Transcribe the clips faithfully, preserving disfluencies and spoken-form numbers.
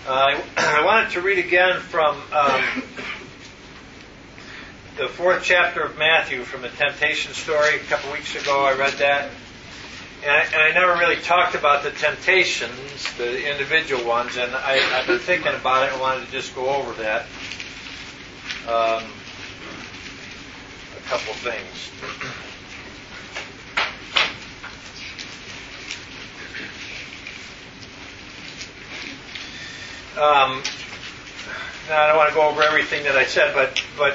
Uh, I wanted to read again from um, the fourth chapter of Matthew, from the temptation story. A couple weeks ago I read that. And I, and I never really talked about the temptations, the individual ones, and I, I've been thinking about it and wanted to just go over that. Um, a couple things. Um, now I don't want to go over everything that I said, but but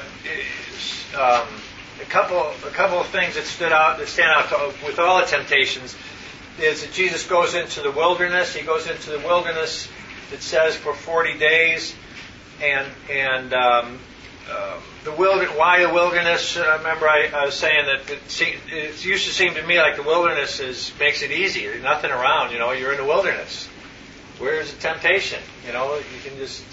um, a couple a couple of things that stood out that stand out to, with all the temptations is that Jesus goes into the wilderness. He goes into the wilderness. It says for forty days, and and um, uh, the wilderness. Why the wilderness? I remember I, I was saying that it, se- it used to seem to me like the wilderness is makes it easy. There's nothing around. You know, you're in the wilderness. Where's the temptation? You know, you can just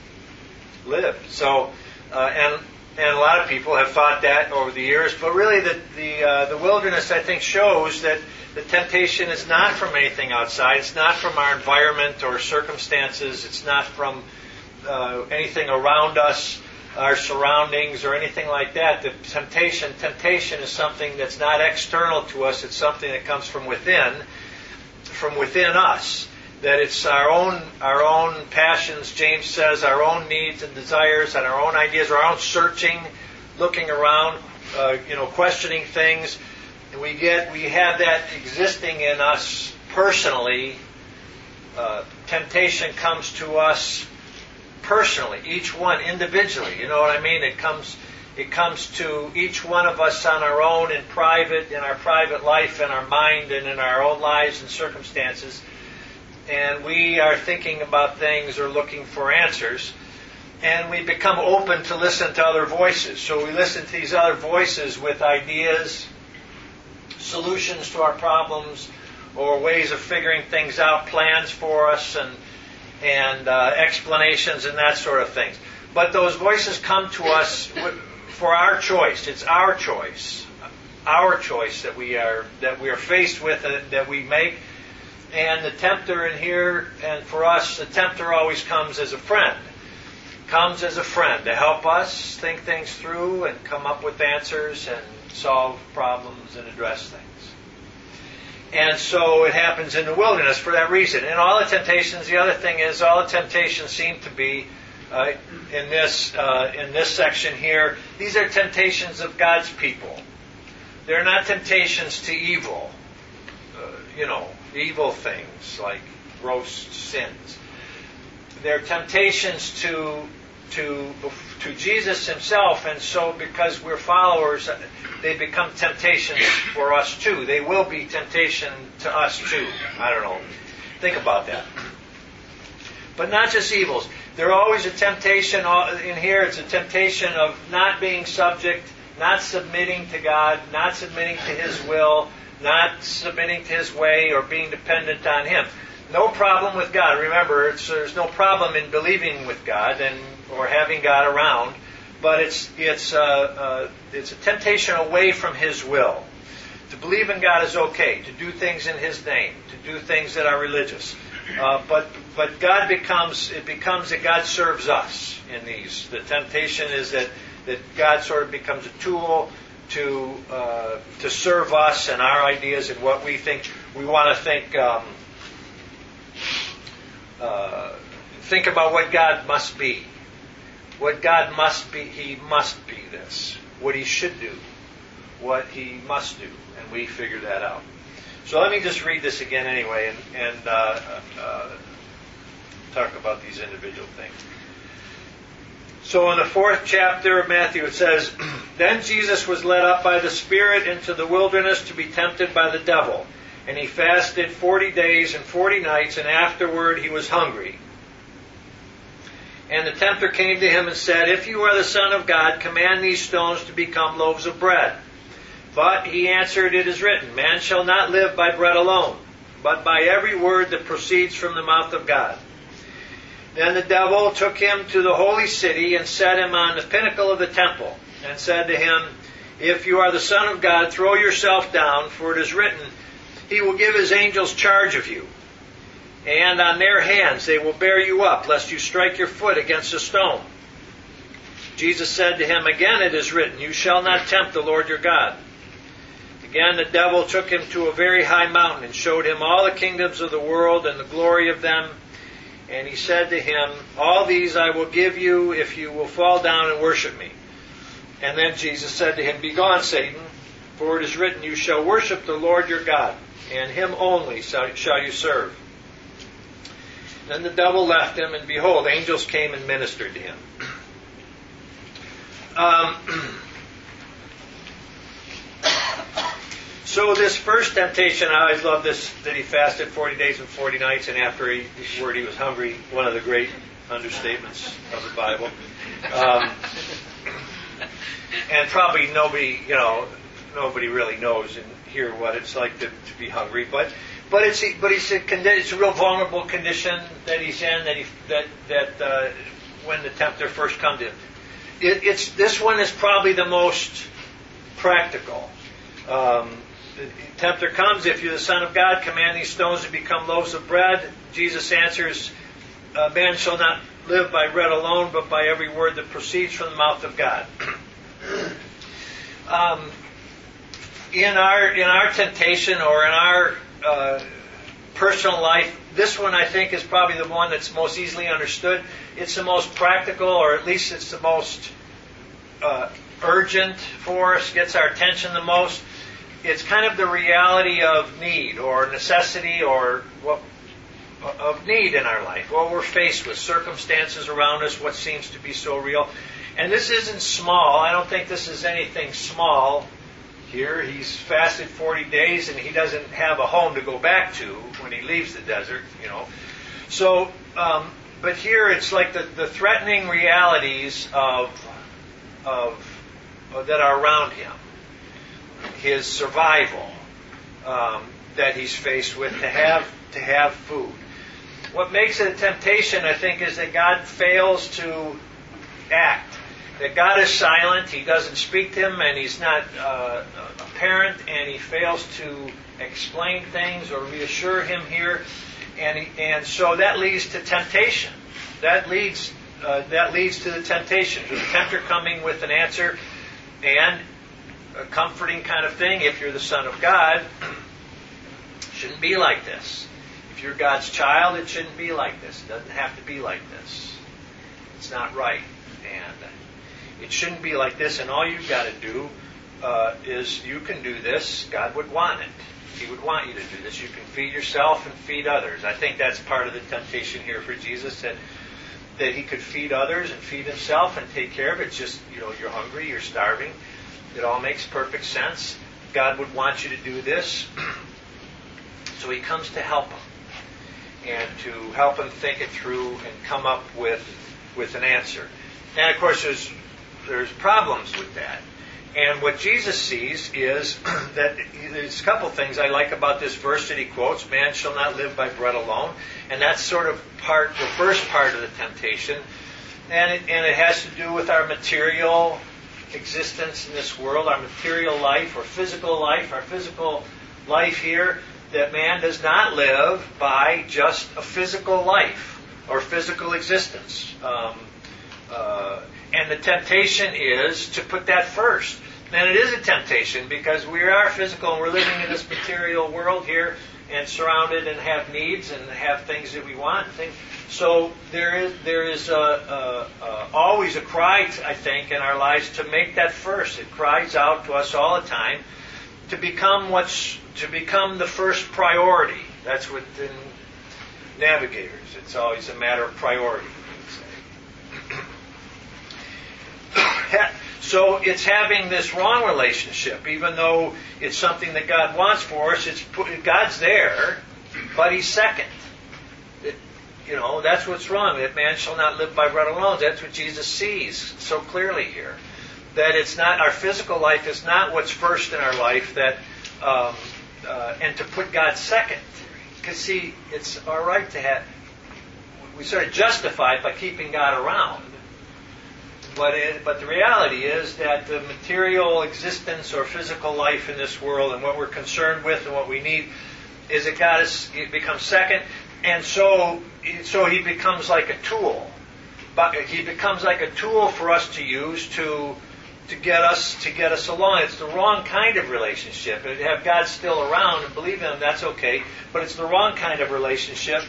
live. So, uh, and and a lot of people have thought that over the years. But really, the the uh, the wilderness, I think, shows that the temptation is not from anything outside. It's not from our environment or circumstances. It's not from uh, anything around us, our surroundings, or anything like that. The temptation, temptation is something that's not external to us. It's something that comes from within, from within us. That it's our own our own passions, James says, our own needs and desires, and our own ideas, our own searching, looking around, uh, you know, questioning things. And we get we have that existing in us personally. Uh, temptation comes to us personally, each one individually. You know what I mean? It comes it comes to each one of us on our own, in private, in our private life, in our mind, and in our own lives and circumstances. And we are thinking about things or looking for answers, and we become open to listen to other voices. So we listen to these other voices with ideas, solutions to our problems, or ways of figuring things out, plans for us, and and uh, explanations and that sort of things. But those voices come to us for our choice. It's our choice, our choice that we are that we are faced with, uh, that we make. And the tempter in here, and for us, the tempter always comes as a friend. Comes as a friend to help us think things through and come up with answers and solve problems and address things. And so it happens in the wilderness for that reason. And all the temptations, the other thing is, all the temptations seem to be, uh, in this uh, in this section here, these are temptations of God's people. They're not temptations to evil. Uh, you know, evil things like gross sins. They're temptations to to to Jesus himself, and so because we're followers, they become temptations for us too. They will be temptation to us too. I don't know. Think about that. But not just evils. They're always a temptation in here. It's a temptation of not being subject, not submitting to God, not submitting to His will, not submitting to His way or being dependent on Him. No problem with God. Remember, it's, there's no problem in believing with God and or having God around, but it's it's uh, uh, it's a temptation away from His will. To believe in God is okay. To do things in His name. To do things that are religious. Uh, but but God becomes it becomes that God serves us in these. The temptation is that that God sort of becomes a tool to uh, to serve us and our ideas and what we think. We want to think um, uh, think about what God must be. What God must be, He must be this. What He should do. What He must do. And we figure that out. So let me just read this again anyway and, and uh, uh, talk about these individual things. So in the fourth chapter of Matthew it says, Then Jesus was led up by the Spirit into the wilderness to be tempted by the devil. And He fasted forty days and forty nights, and afterward He was hungry. And the tempter came to Him and said, If you are the Son of God, command these stones to become loaves of bread. But He answered, It is written, Man shall not live by bread alone, but by every word that proceeds from the mouth of God. Then the devil took Him to the holy city and set Him on the pinnacle of the temple, and said to Him, If you are the Son of God, throw yourself down, for it is written, He will give His angels charge of you, and on their hands they will bear you up, lest you strike your foot against a stone. Jesus said to him, Again it is written, You shall not tempt the Lord your God. Again the devil took him to a very high mountain and showed him all the kingdoms of the world and the glory of them. And he said to him, All these I will give you if you will fall down and worship me. And then Jesus said to him, Begone, Satan, for it is written, You shall worship the Lord your God, and him only shall you serve. Then the devil left him, and behold, angels came and ministered to him. Um, so this first temptation, I always love this, that he fasted forty days and forty nights, and after he word he was hungry, one of the great understatements of the Bible. Um, and probably nobody, you know, nobody really knows in here what it's like to, to be hungry, but but it's but he's a, it's a real vulnerable condition that he's in, that he that that uh, when the tempter first comes in. It, it's this one is probably the most practical. Um, the tempter comes, if you're the Son of God, command these stones to become loaves of bread. Jesus answers, uh, man shall not live by bread alone, but by every word that proceeds from the mouth of God. um, in our in our temptation or in our uh, personal life, this one I think is probably the one that's most easily understood. It's the most practical, or at least it's the most uh, urgent for us, gets our attention the most. It's kind of the reality of need or necessity or what of need in our life. What we're faced with, circumstances around us, what seems to be so real. And this isn't small. I don't think this is anything small here. He's fasted forty days and he doesn't have a home to go back to when he leaves the desert, you know. So, um, but here it's like the, the threatening realities of, of, of that are around him. His survival um, that he's faced with to have to have food. What makes it a temptation, I think, is that God fails to act. That God is silent, He doesn't speak to him, and He's not uh, apparent, and He fails to explain things or reassure him here, and he, and so that leads to temptation. That leads uh, that leads to the temptation, to the tempter coming with an answer and a comforting kind of thing. If you're the Son of God, it shouldn't be like this. If you're God's child, it shouldn't be like this. It doesn't have to be like this. It's not right. And it shouldn't be like this, and all you've got to do uh, is you can do this. God would want it. He would want you to do this. You can feed yourself and feed others. I think that's part of the temptation here for Jesus, that that He could feed others and feed Himself and take care of it. It's just, you know, you're hungry, you're starving. It all makes perfect sense. God would want you to do this. So He comes to help him and to help him think it through and come up with with an answer. And of course, there's there's problems with that. And what Jesus sees is that there's a couple things I like about this verse that he quotes: "Man shall not live by bread alone," and that's sort of part, the first part of the temptation, and it, and it has to do with our material existence in this world, our material life or physical life, our physical life here. That man does not live by just a physical life or physical existence. Um, uh, and the temptation is to put that first. And it is a temptation because we are physical and we're living in this material world here and surrounded and have needs and have things that we want. And things. So there is there is a, a, a, always a cry, I think, in our lives to make that first. It cries out to us all the time to become what's to become the first priority. That's what in Navigators, it's always a matter of priority. So it's having this wrong relationship, even though it's something that God wants for us. It's God's there, but He's second. It, you know, that's what's wrong. That man shall not live by bread alone. That's what Jesus sees so clearly here. That it's not, our physical life is not what's first in our life. That um, uh, and to put God second. Because see, it's all right to have. We sort of justify it by keeping God around. But it, but the reality is that the material existence or physical life in this world and what we're concerned with and what we need is that God is, it becomes second. and so, so he becomes like a tool. But he becomes like a tool for us to use to to get us to get us along. It's the wrong kind of relationship. And to have God still around and believe in Him, that's okay. But it's the wrong kind of relationship.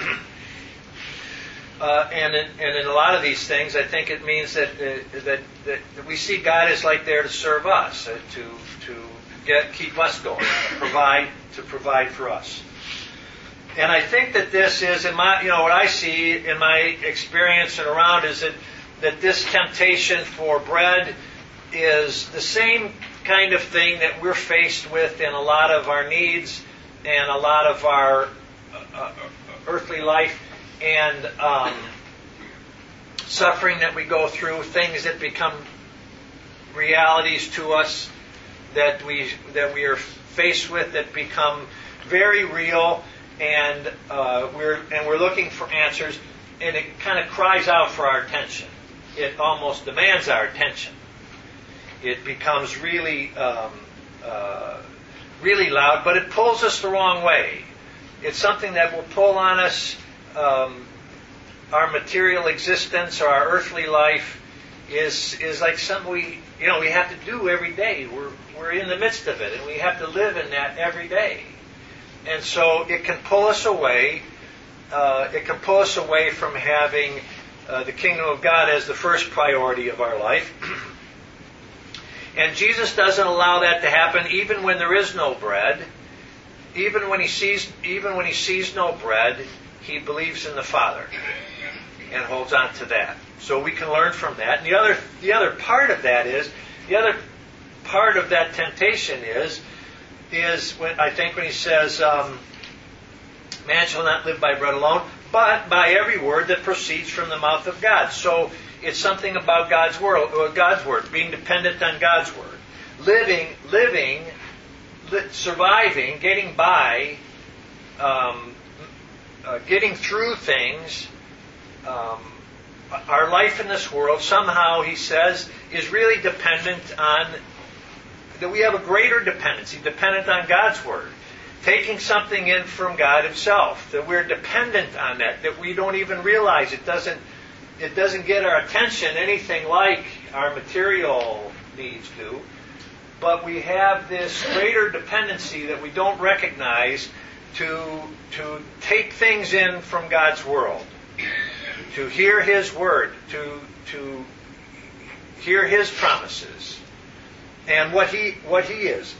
uh, and in, and in a lot of these things, I think it means that uh, that, that that we see God as like there to serve us, uh, to to get keep us going, to provide to provide for us. And I think that this is, in my, you know, what I see in my experience and around is that, that this temptation for bread is the same kind of thing that we're faced with in a lot of our needs and a lot of our uh, earthly life and um, suffering that we go through, things that become realities to us that we that we are faced with that become very real. And uh, we're and we're looking for answers, and it kind of cries out for our attention. It almost demands our attention. It becomes really, um, uh, really loud, but it pulls us the wrong way. It's something that will pull on us. Um, our material existence or our earthly life is is like something we you know we have to do every day. We're we're in the midst of it, and we have to live in that every day. And so it can pull us away. Uh, it can pull us away from having uh, the kingdom of God as the first priority of our life. And Jesus doesn't allow that to happen, even when there is no bread. Even when he sees, even when he sees no bread, he believes in the Father and holds on to that. So we can learn from that. And the other, the other part of that is, the other part of that temptation is. is when I think when he says, um, man shall not live by bread alone, but by every word that proceeds from the mouth of God. So it's something about God's word, God's word, being dependent on God's word. Living, living, li- surviving, getting by, um, uh, getting through things. Um, our life in this world, somehow, he says, is really dependent on that we have a greater dependency, dependent on God's Word. Taking something in from God Himself, that we're dependent on that, that we don't even realize it doesn't it doesn't get our attention anything like our material needs do. But we have this greater dependency that we don't recognize to to take things in from God's world, to hear His Word, to to hear His promises. And what he what he is,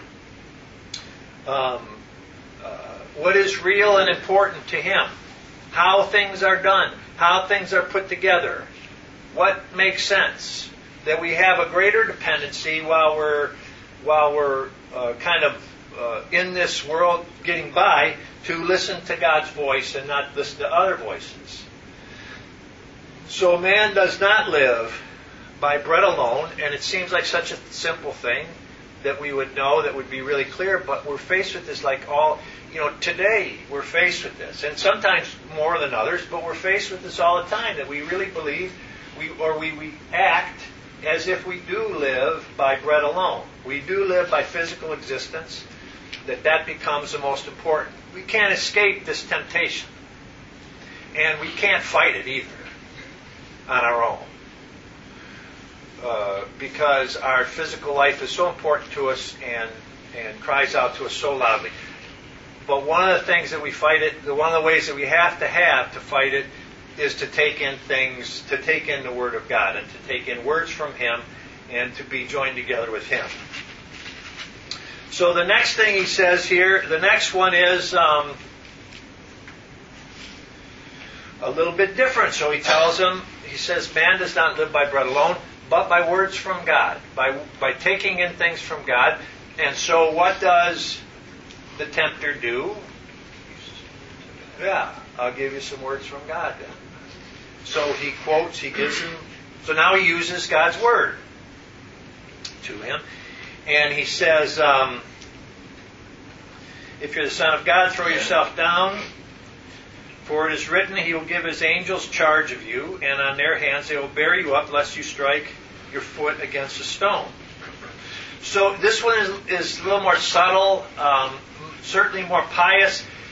um, uh, what is real and important to him, how things are done, how things are put together, what makes sense. That we have a greater dependency while we're while we're uh, kind of uh, in this world getting by to listen to God's voice and not listen to other voices. So man does not live by bread alone, and it seems like such a simple thing that we would know, that would be really clear, but we're faced with this like all, you know, today we're faced with this, and sometimes more than others, but we're faced with this all the time, that we really believe, we or we, we act as if we do live by bread alone. We do live by physical existence, that that becomes the most important. We can't escape this temptation, and we can't fight it either on our own. Uh, because our physical life is so important to us and and cries out to us so loudly. But one of the things that we fight it, one of the ways that we have to have to fight it, is to take in things, to take in the Word of God, and to take in words from Him, and to be joined together with Him. So the next thing he says here, the next one is um, a little bit different. So he tells them, he says, man does not live by bread alone, but by words from God, by by taking in things from God. And so what does the tempter do? Yeah, I'll give you some words from God then. So he quotes, he gives him, so now he uses God's word to him. And he says, um, if you're the Son of God, throw yourself down. For it is written, He will give His angels charge of you, and on their hands they will bear you up, lest you strike your foot against a stone. So this one is, is a little more subtle, um, certainly more pious.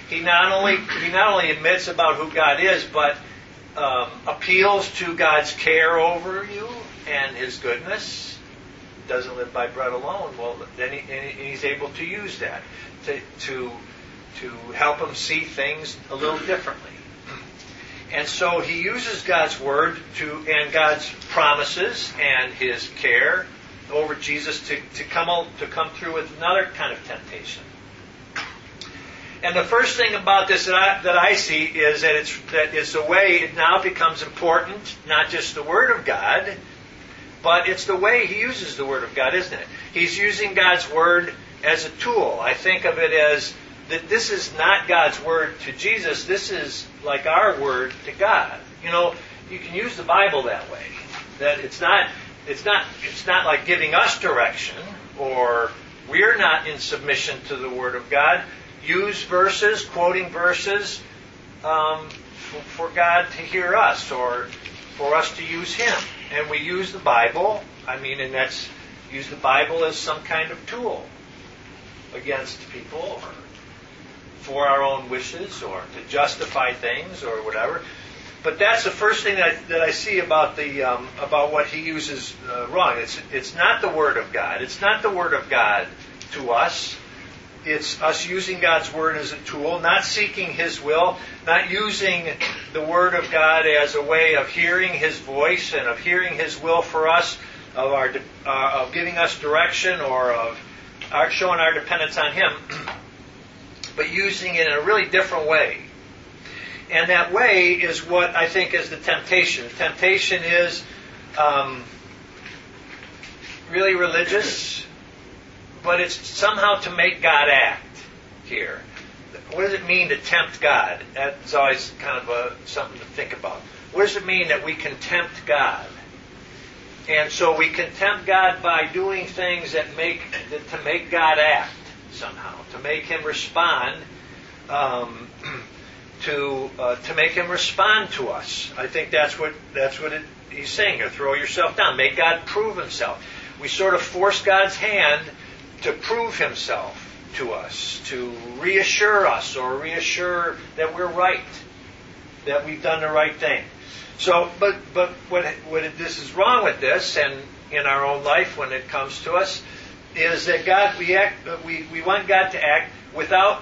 he not only he not only admits about who God is, but um, appeals to God's care over you and His goodness. Doesn't live by bread alone. Well, then he, and he's able to use that to to to help him see things a little differently. And so he uses God's word to and God's promises and His care over Jesus to, to come out, to come through with another kind of temptation. And the first thing about this that I, that I see is that it's that it's the way it now becomes important, not just the Word of God, but it's the way he uses the Word of God, isn't it? He's using God's Word as a tool. I think of it as that this is not God's Word to Jesus. This is like our Word to God. You know, you can use the Bible that way. That it's not it's not it's not like giving us direction, or we're not in submission to the Word of God. Use verses, quoting verses, um, for, for God to hear us, or for us to use Him. And we use the Bible, I mean, and that's, use the Bible as some kind of tool against people, or for our own wishes, or to justify things, or whatever. But that's the first thing that I, that I see about the um, about what he uses uh, wrong. It's it's not the Word of God. It's not the Word of God to us. It's us using God's Word as a tool, not seeking His will, not using the Word of God as a way of hearing His voice and of hearing His will for us, of our uh, of giving us direction, or of our, showing our dependence on Him, but using it in a really different way. And that way is what I think is the temptation. Temptation is um, really religious, but it's somehow to make God act here. What does it mean to tempt God? That's always kind of a, something to think about. What does it mean that we can tempt God? And so we can tempt God by doing things that make that, to make God act somehow, to make Him respond, um, to uh, to make Him respond to us. I think that's what that's what it, he's saying here. Throw yourself down. Make God prove Himself. We sort of force God's hand to prove Himself to us, to reassure us, or reassure that we're right, that we've done the right thing. So, but but what what this is wrong with this, and in our own life when it comes to us, is that God we act we we want God to act without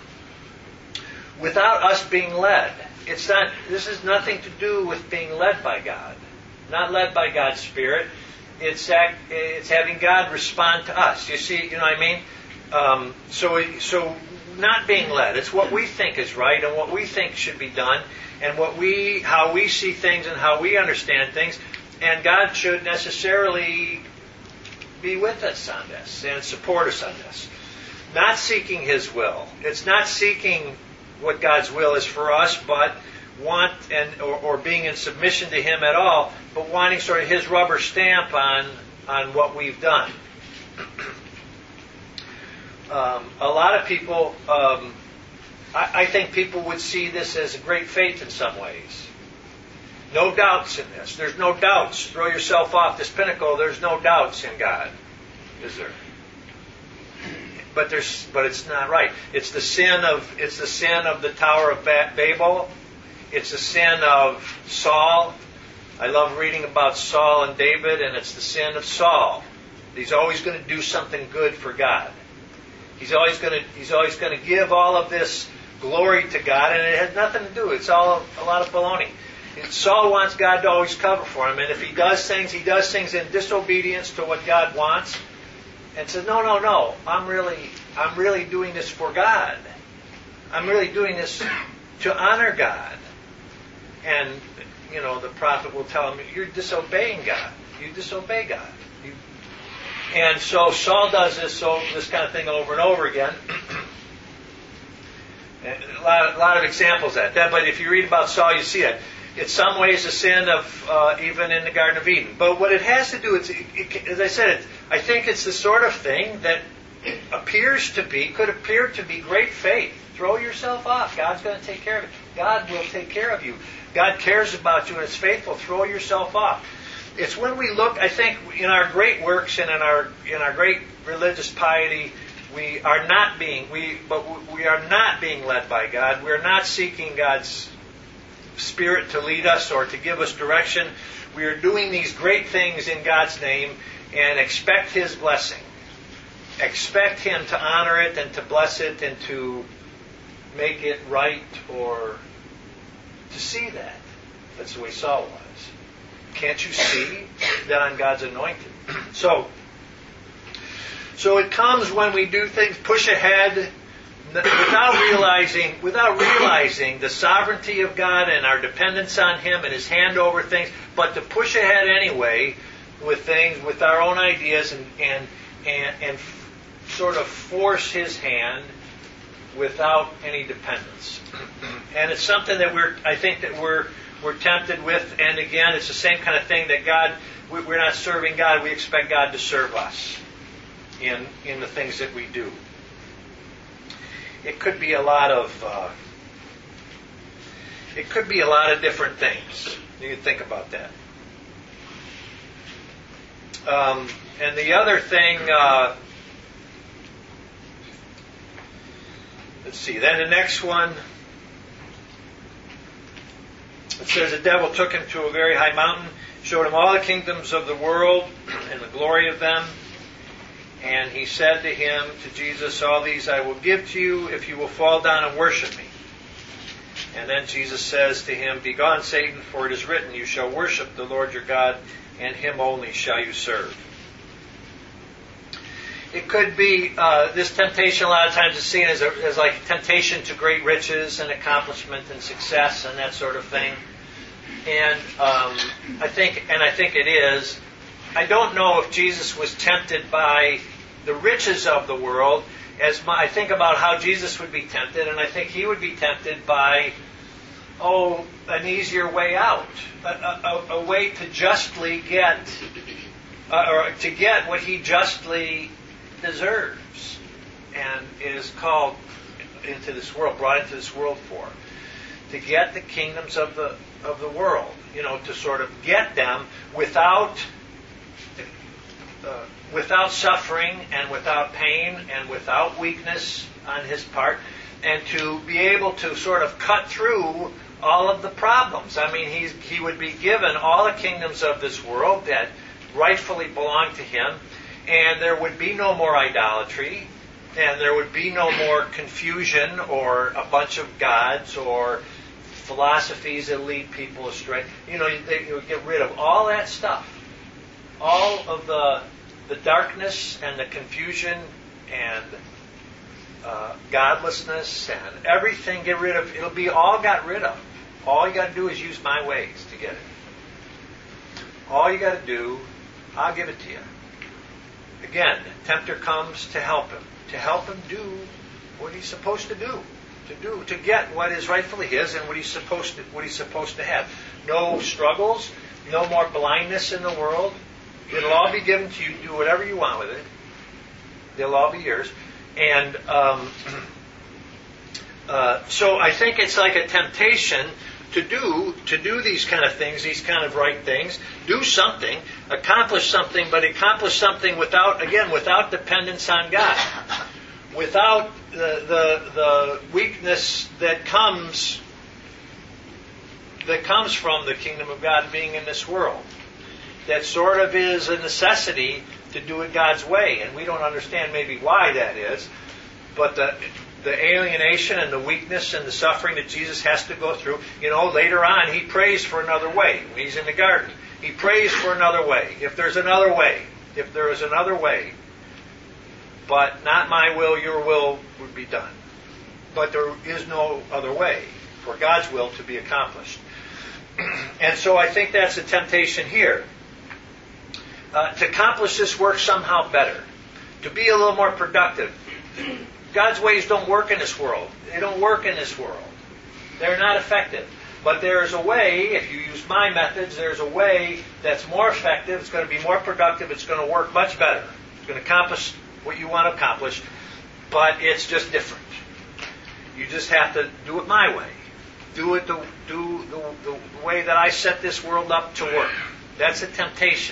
without us being led. It's not. This has nothing to do with being led by God, not led by God's Spirit. It's act, it's having God respond to us. You see, you know what I mean? Um, so, so not being led. It's what we think is right and what we think should be done, and what we, how we see things and how we understand things. And God should necessarily be with us on this and support us on this. Not seeking His will. It's not seeking what God's will is for us, but want and or, or being in submission to Him at all, but wanting sort of His rubber stamp on on what we've done. um, a lot of people, um, I, I think people would see this as a great faith in some ways. No doubts in this. There's no doubts. Throw yourself off this pinnacle. There's no doubts in God, is there? But there's, but it's not right. It's the sin of it's the sin of the Tower of Babel. It's the sin of Saul. I love reading about Saul and David, and it's the sin of Saul. He's always going to do something good for God. He's always going to he's always going to give all of this glory to God, and it has nothing to do. It's all a lot of baloney. And Saul wants God to always cover for him, and if he does things, he does things in disobedience to what God wants, and says, "No, no, no. I'm really I'm really doing this for God. I'm really doing this to honor God." And, you know, the prophet will tell him, you're disobeying God. You disobey God. You... And so Saul does this so this kind of thing over and over again. And a lot, a lot of examples of that. But if you read about Saul, you see it. It's some ways a sin of uh, even in the Garden of Eden. But what it has to do, it's, it, it, as I said, it, I think it's the sort of thing that appears to be, could appear to be great faith. Throw yourself off. God's going to take care of it. God will take care of you. God cares about you and is faithful. Throw yourself off. It's when we look, I think, in our great works and in our in our great religious piety, we are not being we but we are not being led by God. We are not seeking God's Spirit to lead us or to give us direction. We are doing these great things in God's name and expect His blessing. Expect Him to honor it and to bless it and to make it right, or to see that. That's the way Saul was. Can't you see that I'm God's anointed? So, so it comes when we do things, push ahead, without realizing, without realizing the sovereignty of God and our dependence on Him and His hand over things, but to push ahead anyway with things, with our own ideas, and and and, and sort of force His hand without any dependence. And it's something that we're, I think that we're we're tempted with. And again, it's the same kind of thing that God, we're not serving God. We expect God to serve us in in the things that we do. It could be a lot of uh, it could be a lot of different things. You can think about that. Um, and the other thing. Uh, Let's see. Then the next one, it says the devil took him to a very high mountain, showed him all the kingdoms of the world and the glory of them. And he said to him, to Jesus, all these I will give to you if you will fall down and worship me. And then Jesus says to him, begone, Satan, for it is written, you shall worship the Lord your God, and Him only shall you serve. It could be, uh, this temptation a lot of times is seen as, a, as like temptation to great riches and accomplishment and success and that sort of thing. And um, I think, and I think it is. I don't know if Jesus was tempted by the riches of the world, as my, I think about how Jesus would be tempted, and I think He would be tempted by, oh, an easier way out, a, a, a way to justly get, uh, or to get what He justly deserves and is called into this world, brought into this world for, to get the kingdoms of the of the world, you know, to sort of get them without uh, without suffering and without pain and without weakness on His part, and to be able to sort of cut through all of the problems. I mean, he's, he would be given all the kingdoms of this world that rightfully belong to Him. And there would be no more idolatry, and there would be no more confusion or a bunch of gods or philosophies that lead people astray. You know, they would get rid of all that stuff. All of the the darkness and the confusion and uh, godlessness and everything, get rid of. It'll be all got rid of. All you got to do is use my ways to get it. All you got to do, I'll give it to you. Again, the tempter comes to help him, to help him do what he's supposed to do, to do, to get what is rightfully his and what he's supposed to, what he's supposed to have. No struggles, no more blindness in the world. It'll all be given to you. Do whatever you want with it. They'll all be yours. And um, uh, so I think it's like a temptation to do to do these kind of things, these kind of right things, do something, accomplish something, but accomplish something without, again, without dependence on God, without the the, the weakness that comes that comes from the kingdom of God being in this world. That sort of is a necessity to do it God's way, and we don't understand maybe why that is, but the the alienation and the weakness and the suffering that Jesus has to go through. You know, later on, He prays for another way. When He's in the garden, He prays for another way. If there's another way, if there is another way, but not my will, your will would be done. But there is no other way for God's will to be accomplished. And so I think that's a temptation here. Uh, to accomplish this work somehow better. To be a little more productive. God's ways don't work in this world. They don't work in this world. They're not effective. But there is a way, if you use my methods, there's a way that's more effective, it's going to be more productive, it's going to work much better. It's going to accomplish what you want to accomplish, but it's just different. You just have to do it my way. Do it the, do the, the way that I set this world up to work. That's a temptation.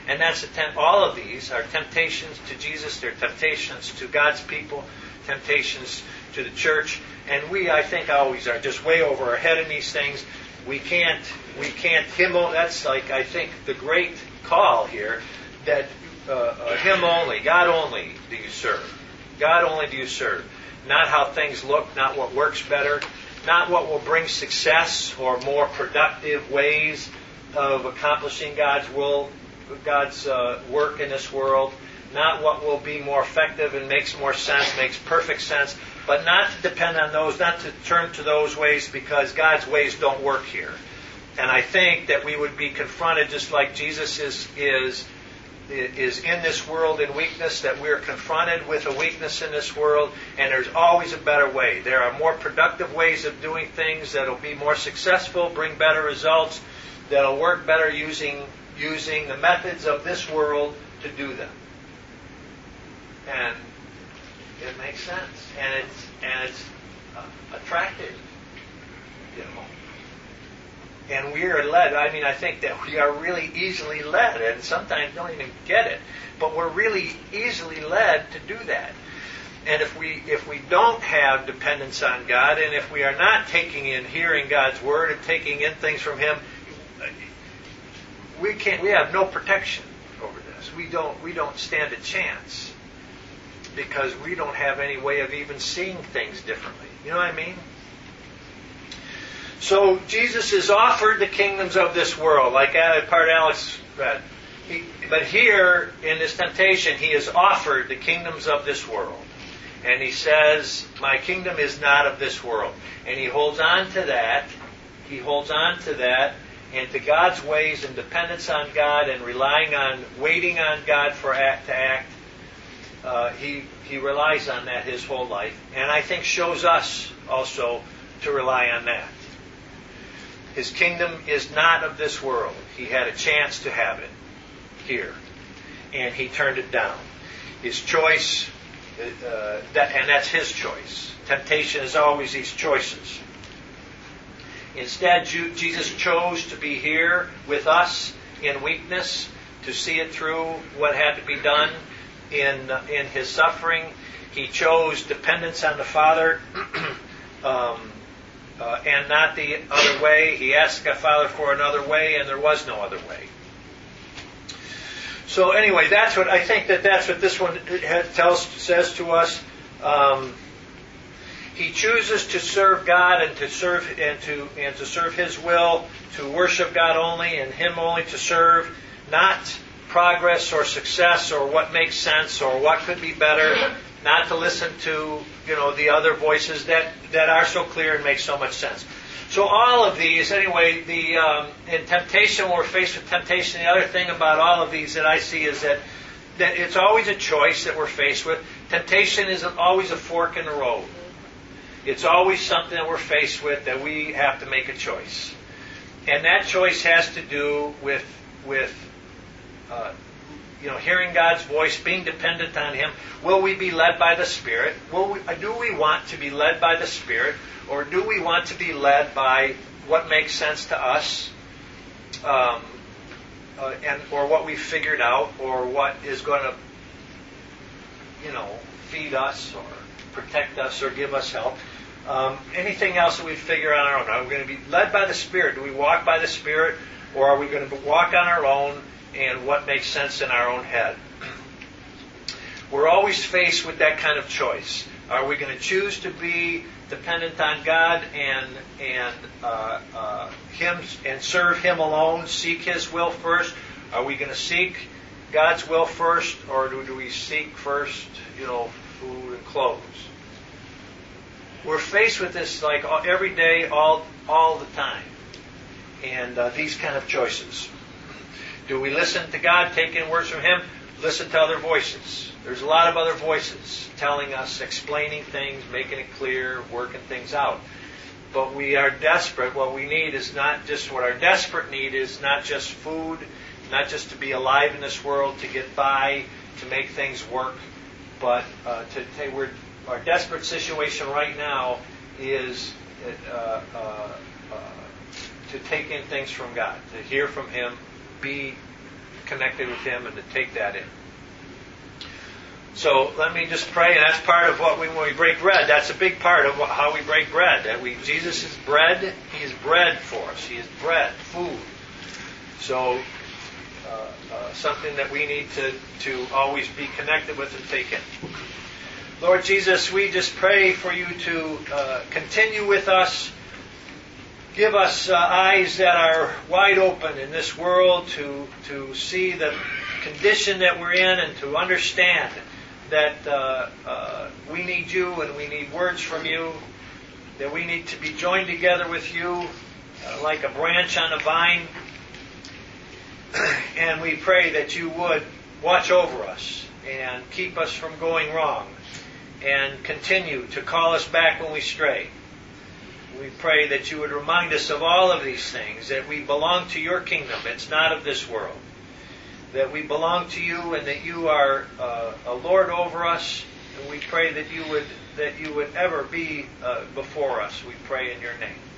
And that's a temp- all of these are temptations to Jesus. They're temptations to God's people, temptations to the church. And we, I think, always are just way over our head in these things. We can't, we can't, him, that's like, I think, the great call here, that uh, uh, him only, God only do you serve. God only do you serve. Not how things look, not what works better, not what will bring success or more productive ways of accomplishing God's will, God's uh, work in this world, not what will be more effective and makes more sense, makes perfect sense, but not to depend on those, not to turn to those ways, because God's ways don't work here. And I think that we would be confronted, just like Jesus is is is in this world in weakness, that we're confronted with a weakness in this world, and there's always a better way. There are more productive ways of doing things that'll be more successful, bring better results, that'll work better using using the methods of this world to do them. And it makes sense, and it's and it's uh, attractive, you know. And we are led. I mean, I think that we are really easily led, and sometimes don't even get it. But we're really easily led to do that. And if we if we don't have dependence on God, and if we are not taking in, hearing God's word and taking in things from Him, we can't. We have no protection over this. We don't. We don't stand a chance, because we don't have any way of even seeing things differently. You know what I mean? So Jesus is offered the kingdoms of this world, like part Alex read. He, but here, in this temptation, he is offered the kingdoms of this world. And he says, my kingdom is not of this world. And he holds on to that. He holds on to that and to God's ways and dependence on God and relying on, waiting on God for act to act. Uh, he, he relies on that his whole life. And I think shows us also to rely on that. His kingdom is not of this world. He had a chance to have it here, and he turned it down. His choice, uh, that, and that's his choice. Temptation is always these choices. Instead, Jesus chose to be here with us in weakness, to see it through what had to be done in in his suffering. He chose dependence on the Father. um, Uh, and not the other way. He asked God Father for another way, and there was no other way. So anyway, that's what I think that that's what this one tells says to us. Um, he chooses to serve God and to serve and to and to serve His will, to worship God only and Him only to serve, not progress or success or what makes sense or what could be better. Not to listen to, you know, the other voices that, that are so clear and make so much sense. So all of these, anyway, the um, in temptation, when we're faced with temptation, the other thing about all of these that I see is that, that it's always a choice that we're faced with. Temptation is always a fork in the road. It's always something that we're faced with that we have to make a choice. And that choice has to do with, with uh, you know, hearing God's voice, being dependent on Him. Will we be led by the Spirit? Will we, do we want to be led by the Spirit? Or do we want to be led by what makes sense to us? Um, uh, and or what we've figured out? Or what is going to, you know, feed us or protect us or give us help? Um, anything else that we figure out on our own? Are we going to be led by the Spirit? Do we walk by the Spirit? Or are we going to walk on our own and what makes sense in our own head? We're always faced with that kind of choice. Are we going to choose to be dependent on God and and uh, uh, Him and serve Him alone, seek His will first? Are we going to seek God's will first, or do, do we seek first, you know, food and clothes? We're faced with this like every day, all all the time, and uh, these kind of choices. Do we listen to God, take in words from Him? Listen to other voices. There's a lot of other voices telling us, explaining things, making it clear, working things out. But we are desperate. What we need is not just, what our desperate need is not just food, not just to be alive in this world, to get by, to make things work, but uh, to take, we're, our desperate situation right now is uh, uh, uh, to take in things from God, to hear from Him, be connected with Him and to take that in. So let me just pray, and that's part of what we, when we break bread, that's a big part of what, how we break bread. That we, Jesus is bread, He is bread for us. He is bread, food. So uh, uh, something that we need to, to always be connected with and take in. Lord Jesus, we just pray for you to uh, continue with us. Give us uh, eyes that are wide open in this world to, to see the condition that we're in and to understand that uh, uh, we need you and we need words from you, that we need to be joined together with you uh, like a branch on a vine. And we pray that you would watch over us and keep us from going wrong and continue to call us back when we stray. We pray that you would remind us of all of these things, that we belong to your kingdom. It's not of this world. That we belong to you and that you are uh, a Lord over us. And we pray that you would that you would ever be uh, before us. We pray in your name.